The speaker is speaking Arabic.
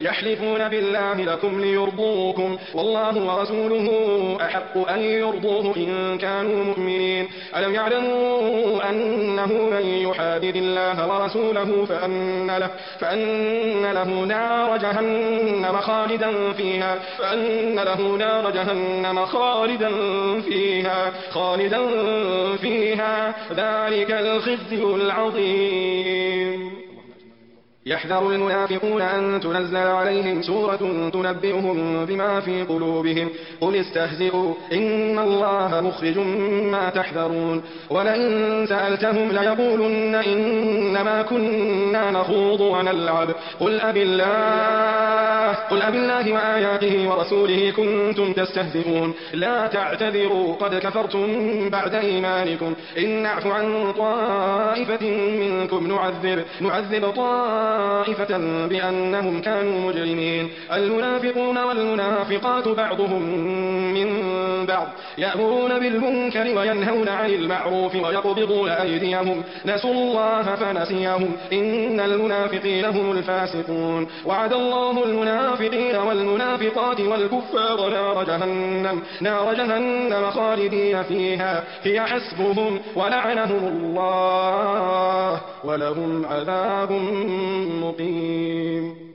يحلفون بالله لكم ليرضوكم والله ورسوله أحق أن يرضوه إن كانوا مؤمنين. ألم يعلموا أنه من يحادد الله ورسوله فأن له نار جهنم خالدا فيها ذلك الخزي العظيم. يحذر المنافقون أن تنزل عليهم سورة تنبئهم بما في قلوبهم قل استهزئوا إن الله مخرج ما تحذرون ولئن سألتهم ليقولن إنما كنا نخوض ونلعب قل أبي الله وآياته ورسوله كنتم تستهزئون لا تعتذروا قد كفرتم بعد إيمانكم إن نعف عن طائفة منكم نعذب طائفة بأنهم كانوا مجرمين. المنافقون والمنافقات بعضهم من بعض يأمرون بالمنكر وينهون عن المعروف ويقبضون أيديهم نسوا الله فنسيهم إن المنافقين هم الفاسقون. وعد الله المنافقين والمنافقات والكفار نار جهنم خالدين فيها هي حسبهم ولعنهم الله ولهم عذاب مقيم.